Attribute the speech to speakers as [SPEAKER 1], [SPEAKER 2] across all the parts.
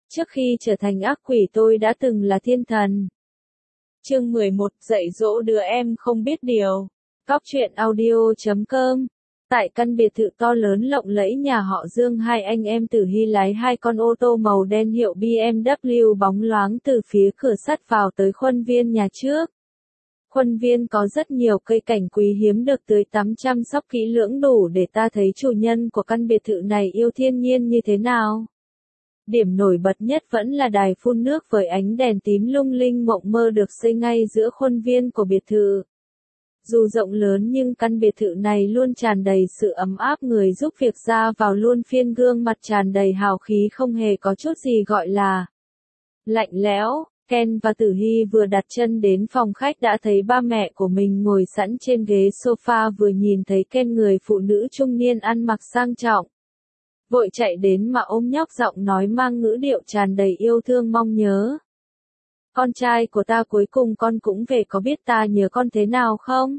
[SPEAKER 1] Trước khi trở thành ác quỷ tôi đã từng là thiên thần. Chương 11, dạy dỗ đứa em không biết điều. Cóc truyện audio.com. Tại căn biệt thự to lớn lộng lẫy nhà họ Dương, hai anh em Tử Hy lái hai con ô tô màu đen hiệu BMW bóng loáng từ phía cửa sắt vào tới khuôn viên nhà trước. Khuôn viên có rất nhiều cây cảnh quý hiếm được tưới tắm chăm sóc kỹ lưỡng đủ để ta thấy chủ nhân của căn biệt thự này yêu thiên nhiên như thế nào. Điểm nổi bật nhất vẫn là đài phun nước với ánh đèn tím lung linh mộng mơ được xây ngay giữa khuôn viên của biệt thự. Dù rộng lớn nhưng căn biệt thự này luôn tràn đầy sự ấm áp, người giúp việc ra vào luôn phiên gương mặt tràn đầy hào khí, không hề có chút gì gọi là lạnh lẽo. Ken và Tử Hy vừa đặt chân đến phòng khách đã thấy ba mẹ của mình ngồi sẵn trên ghế sofa, vừa nhìn thấy Ken, người phụ nữ trung niên ăn mặc sang trọng, vội chạy đến mà ôm nhóc, giọng nói mang ngữ điệu tràn đầy yêu thương mong nhớ. Con trai của ta, cuối cùng con cũng về, có biết ta nhớ con thế nào không?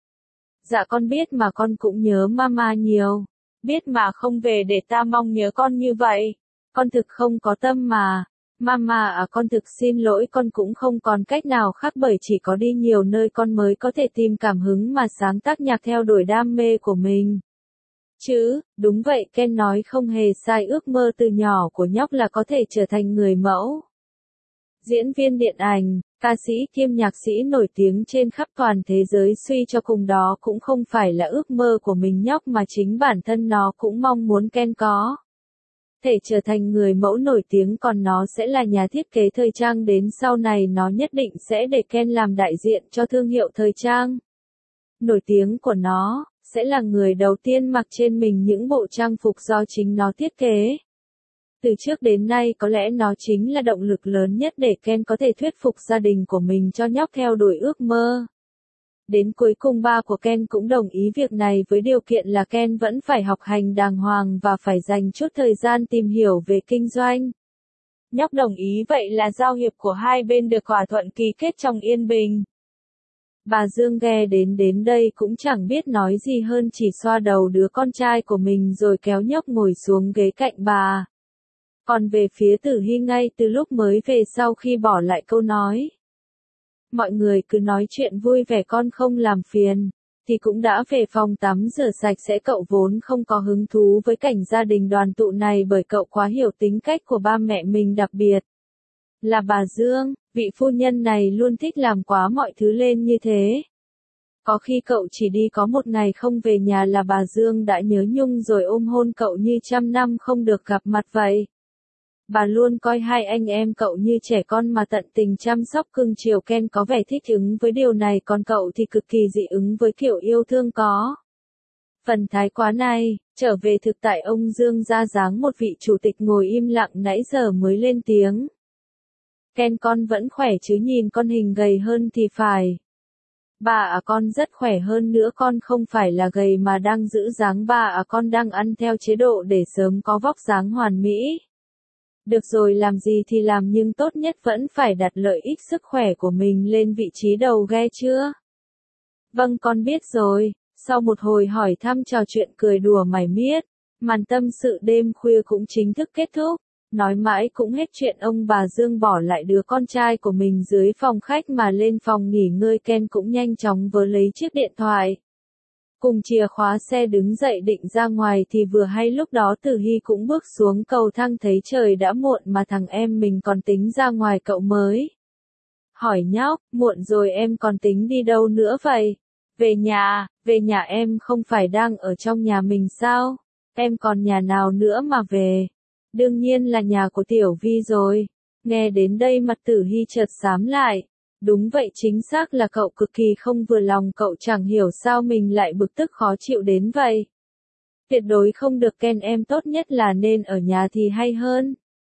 [SPEAKER 1] Dạ con biết mà, con cũng nhớ mama nhiều. Biết mà không về để ta mong nhớ con như vậy. Con thực không có tâm mà. Mama à, con thực xin lỗi, con cũng không còn cách nào khác, bởi chỉ có đi nhiều nơi con mới có thể tìm cảm hứng mà sáng tác nhạc theo đuổi đam mê của mình. Chứ, đúng vậy, Ken nói không hề sai, ước mơ từ nhỏ của nhóc là có thể trở thành người mẫu, diễn viên điện ảnh, ca sĩ kiêm nhạc sĩ nổi tiếng trên khắp toàn thế giới. Suy cho cùng đó cũng không phải là ước mơ của mình nhóc, mà chính bản thân nó cũng mong muốn Ken có thể trở thành người mẫu nổi tiếng, còn nó sẽ là nhà thiết kế thời trang, đến sau này nó nhất định sẽ để Ken làm đại diện cho thương hiệu thời trang nổi tiếng của nó, sẽ là người đầu tiên mặc trên mình những bộ trang phục do chính nó thiết kế. Từ trước đến nay có lẽ nó chính là động lực lớn nhất để Ken có thể thuyết phục gia đình của mình cho nhóc theo đuổi ước mơ. Đến cuối cùng ba của Ken cũng đồng ý việc này, với điều kiện là Ken vẫn phải học hành đàng hoàng và phải dành chút thời gian tìm hiểu về kinh doanh. Nhóc đồng ý, vậy là giao hiệp của hai bên được thỏa thuận ký kết trong yên bình. Bà Dương nghe đến đây cũng chẳng biết nói gì hơn, chỉ xoa đầu đứa con trai của mình rồi kéo nhóc ngồi xuống ghế cạnh bà. Còn về phía Tử Hy, ngay từ lúc mới về, sau khi bỏ lại câu nói mọi người cứ nói chuyện vui vẻ, con không làm phiền, thì cũng đã về phòng tắm rửa sạch sẽ. Cậu vốn không có hứng thú với cảnh gia đình đoàn tụ này, bởi cậu quá hiểu tính cách của ba mẹ mình, đặc biệt là bà Dương, vị phu nhân này luôn thích làm quá mọi thứ lên như thế. Có khi cậu chỉ đi có một ngày không về nhà là bà Dương đã nhớ nhung rồi ôm hôn cậu như trăm năm không được gặp mặt vậy. Bà luôn coi hai anh em cậu như trẻ con mà tận tình chăm sóc cưng chiều. Ken có vẻ thích ứng với điều này, còn cậu thì cực kỳ dị ứng với kiểu yêu thương có phần thái quá này. Trở về thực tại, ông Dương ra dáng một vị chủ tịch ngồi im lặng nãy giờ mới lên tiếng. Ken, con vẫn khỏe chứ, nhìn con hình gầy hơn thì phải. Bà à, con rất khỏe, hơn nữa con không phải là gầy mà đang giữ dáng. Bà à, con đang ăn theo chế độ để sớm có vóc dáng hoàn mỹ. Được rồi, làm gì thì làm, nhưng tốt nhất vẫn phải đặt lợi ích sức khỏe của mình lên vị trí đầu, ghe chưa? Vâng, con biết rồi. Sau một hồi hỏi thăm, trò chuyện cười đùa mải miết, màn tâm sự đêm khuya cũng chính thức kết thúc. Nói mãi cũng hết chuyện, ông bà Dương bỏ lại đứa con trai của mình dưới phòng khách mà lên phòng nghỉ ngơi. Ken cũng nhanh chóng vớ lấy chiếc điện thoại cùng chìa khóa xe, đứng dậy định ra ngoài thì vừa hay lúc đó Tử Hy cũng bước xuống cầu thang, thấy trời đã muộn mà thằng em mình còn tính ra ngoài. Cậu mới hỏi nhóc, muộn rồi em còn tính đi đâu nữa vậy? Về nhà em không phải đang ở trong nhà mình sao? Em còn nhà nào nữa mà về? Đương nhiên là nhà của Tiểu Vi rồi. Nghe đến đây mặt Tử Hy chợt xám lại. Đúng vậy, chính xác là cậu cực kỳ không vừa lòng, cậu chẳng hiểu sao mình lại bực tức khó chịu đến vậy. Tuyệt đối không được Ken, em tốt nhất là nên ở nhà thì hay hơn.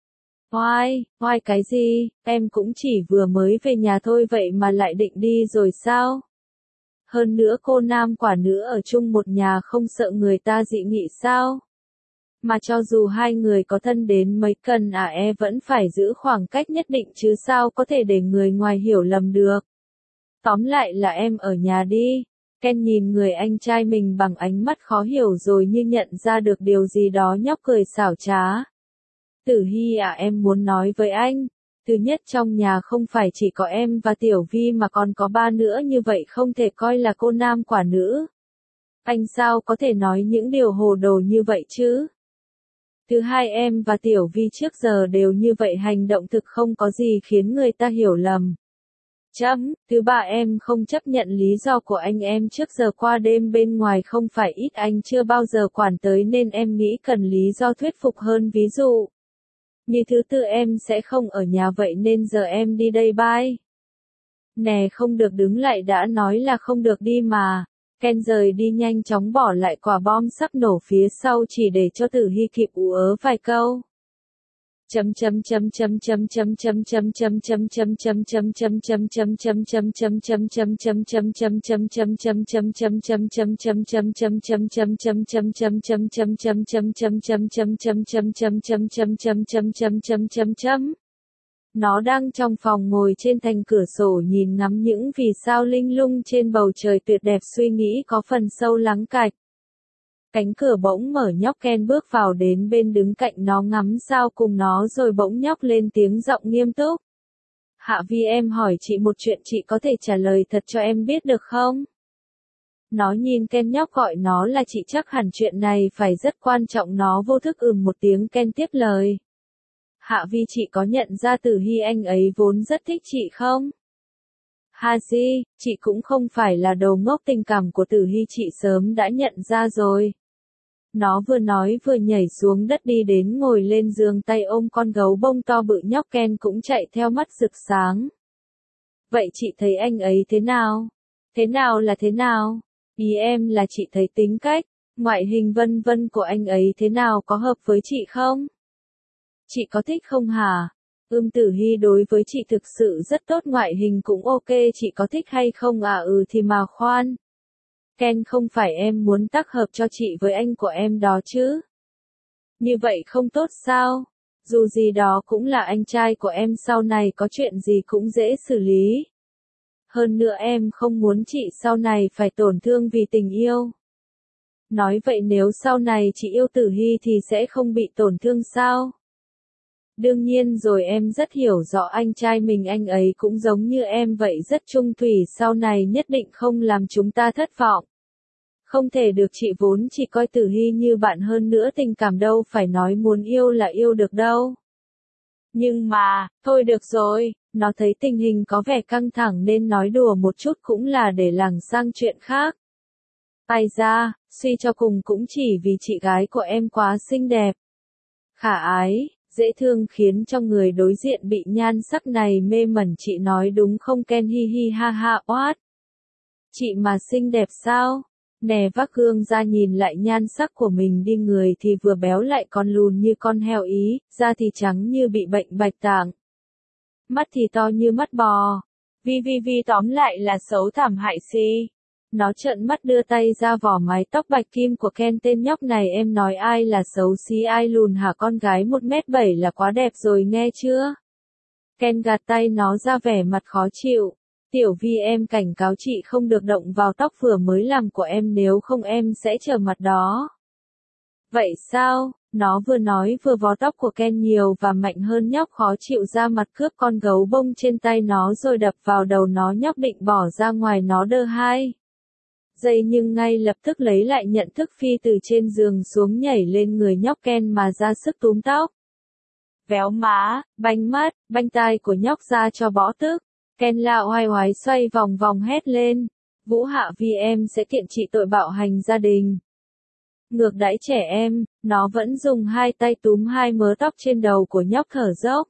[SPEAKER 1] Oai cái gì, em cũng chỉ vừa mới về nhà thôi, vậy mà lại định đi rồi sao? Hơn nữa cô nam quả nữ ở chung một nhà không sợ người ta dị nghị sao? Mà cho dù hai người có thân đến mấy cần vẫn phải giữ khoảng cách nhất định chứ, sao có thể để người ngoài hiểu lầm được. Tóm lại là em ở nhà đi. Ken nhìn người anh trai mình bằng ánh mắt khó hiểu, rồi như nhận ra được điều gì đó nhóc cười xảo trá. Tử Hy à, em muốn nói với anh. Thứ nhất, trong nhà không phải chỉ có em và Tiểu Vi mà còn có ba nữa, như vậy không thể coi là cô nam quả nữ. Anh sao có thể nói những điều hồ đồ như vậy chứ? Thứ hai, em và Tiểu Vi trước giờ đều như vậy, hành động thực không có gì khiến người ta hiểu lầm. Thứ ba, em không chấp nhận lý do của anh em trước giờ qua đêm bên ngoài không phải ít, anh chưa bao giờ quản tới nên em nghĩ cần lý do thuyết phục hơn, ví dụ. Như thứ tư, em sẽ không ở nhà vậy nên giờ em đi đây, bye. Nè, không được, đứng lại đã, nói là không được đi mà. Ken rời đi nhanh chóng, bỏ lại quả bom sắp nổ phía sau chỉ để cho Tử Hy kịp ú ớ vài câu. Nó đang trong phòng ngồi trên thành cửa sổ nhìn ngắm những vì sao linh lung trên bầu trời tuyệt đẹp, suy nghĩ có phần sâu lắng cạch. Cánh cửa bỗng mở, nhóc Ken bước vào đến bên đứng cạnh nó ngắm sao cùng nó rồi bỗng nhóc lên tiếng giọng nghiêm túc. Hạ Vi, em hỏi chị một chuyện, chị có thể trả lời thật cho em biết được không? Nó nhìn Ken, nhóc gọi nó là chị, chắc hẳn chuyện này phải rất quan trọng. Nó vô thức một tiếng. Ken tiếp lời. Hạ Vi, chị có nhận ra Tử Hy anh ấy vốn rất thích chị không? Haji, chị cũng không phải là đồ ngốc, tình cảm của Tử Hy chị sớm đã nhận ra rồi. Nó vừa nói vừa nhảy xuống đất đi đến ngồi lên giường, tay ôm con gấu bông to bự. Nhóc Ken cũng chạy theo, mắt rực sáng. Vậy chị thấy anh ấy thế nào? Thế nào là thế nào? Ý em là chị thấy tính cách, ngoại hình vân vân của anh ấy thế nào, có hợp với chị không? Chị có thích không hả? Tử Hy đối với chị thực sự rất tốt, ngoại hình cũng ok, chị có thích hay không à? Thì mà khoan. Ken, không phải em muốn tác hợp cho chị với anh của em đó chứ? Như vậy không tốt sao? Dù gì đó cũng là anh trai của em, sau này có chuyện gì cũng dễ xử lý. Hơn nữa em không muốn chị sau này phải tổn thương vì tình yêu. Nói vậy nếu sau này chị yêu Tử Hy thì sẽ không bị tổn thương sao? Đương nhiên rồi, em rất hiểu rõ anh trai mình, anh ấy cũng giống như em vậy, rất trung thủy, sau này nhất định không làm chúng ta thất vọng. Không thể được, chị vốn chỉ coi Tử Hy như bạn, hơn nữa tình cảm đâu phải nói muốn yêu là yêu được đâu. Nhưng mà, thôi được rồi, nó thấy tình hình có vẻ căng thẳng nên nói đùa một chút cũng là để lảng sang chuyện khác. Ai ra, suy cho cùng cũng chỉ vì chị gái của em quá xinh đẹp, khả ái, dễ thương khiến cho người đối diện bị nhan sắc này mê mẩn, chị nói đúng không Ken? Hi hi ha ha, oát. Chị mà xinh đẹp sao? Nè, vác gương ra nhìn lại nhan sắc của mình đi, người thì vừa béo lại còn lùn như con heo Ý, da thì trắng như bị bệnh bạch tạng. Mắt thì to như mắt bò. Vi tóm lại là xấu thảm hại si. Nó trợn mắt đưa tay ra vỏ mái tóc bạch kim của Ken. Tên nhóc này, em nói ai là xấu xí ai lùn hả? Con gái 1m7 là quá đẹp rồi nghe chưa? Ken gạt tay nó ra, vẻ mặt khó chịu. Tiểu Vi, em cảnh cáo chị không được động vào tóc vừa mới làm của em, nếu không em sẽ trở mặt đó. Vậy sao? Nó vừa nói vừa vò tóc của Ken nhiều và mạnh hơn. Nhóc khó chịu ra mặt, cướp con gấu bông trên tay nó rồi đập vào đầu nó. Nhóc định bỏ ra ngoài, nó đơ 2 giây nhưng ngay lập tức lấy lại nhận thức, phi từ trên giường xuống, nhảy lên người nhóc Ken mà ra sức túm tóc. Véo má, banh mắt, banh tai của nhóc ra cho bỏ tức. Ken la oai oái xoay vòng vòng hét lên. Vũ Hạ Vi, em sẽ kiện chị tội bạo hành gia đình. Ngược đãi trẻ em, nó vẫn dùng hai tay túm hai mớ tóc trên đầu của nhóc thở dốc.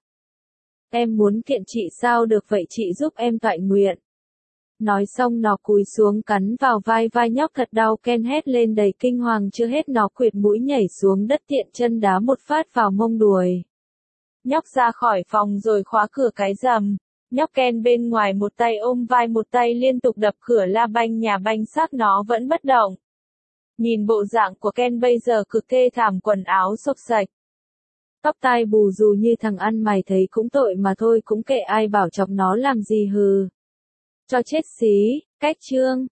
[SPEAKER 1] Em muốn kiện chị sao được vậy, chị giúp em toại nguyện. Nói xong nó cúi xuống cắn vào vai nhóc thật đau. Ken hét lên đầy kinh hoàng, chưa hết nó quệt mũi nhảy xuống đất, tiện chân đá một phát vào mông đùi. Nhóc ra khỏi phòng rồi khóa cửa cái rầm. Nhóc Ken bên ngoài một tay ôm vai một tay liên tục đập cửa, la banh nhà banh xác nó vẫn bất động. Nhìn bộ dạng của Ken bây giờ cực thê thảm, quần áo xộc sạch, tóc tai bù rù như thằng ăn mày, thấy cũng tội mà thôi, cũng kệ ai bảo chọc nó làm gì hừ. Cho chết xí, cách chương.